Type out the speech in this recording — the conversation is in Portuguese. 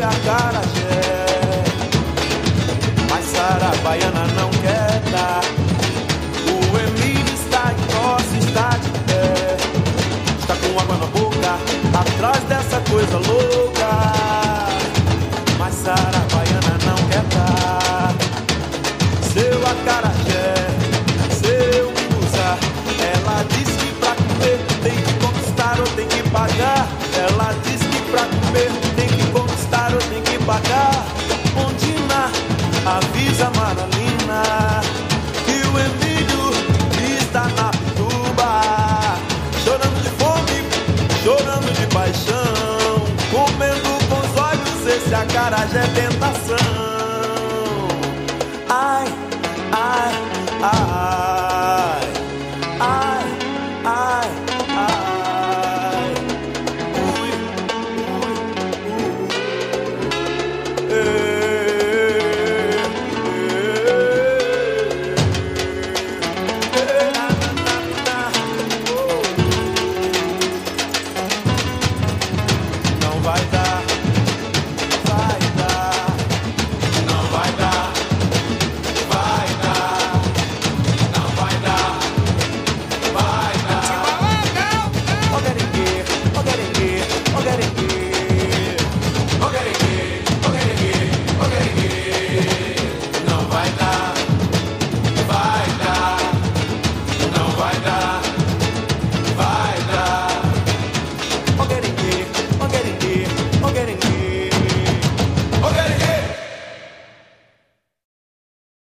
acarajé. Mas Sara Baiana não quer dar. O Emílio está em tosse, está de pé. Está com água na boca, atrás dessa coisa louca. Mas Sara Baiana não quer dar. Seu acarajé, seu musa. Ela diz que pra comer tem que conquistar ou tem que pagar. Ela diz que pra comer tem que conquistar ou tem que pagar. Ondina, avisa Maralina que o Emílio está na pituba, chorando de fome, chorando de paixão, comendo com os olhos esse acarajé é tentação. Ai, ai, ai.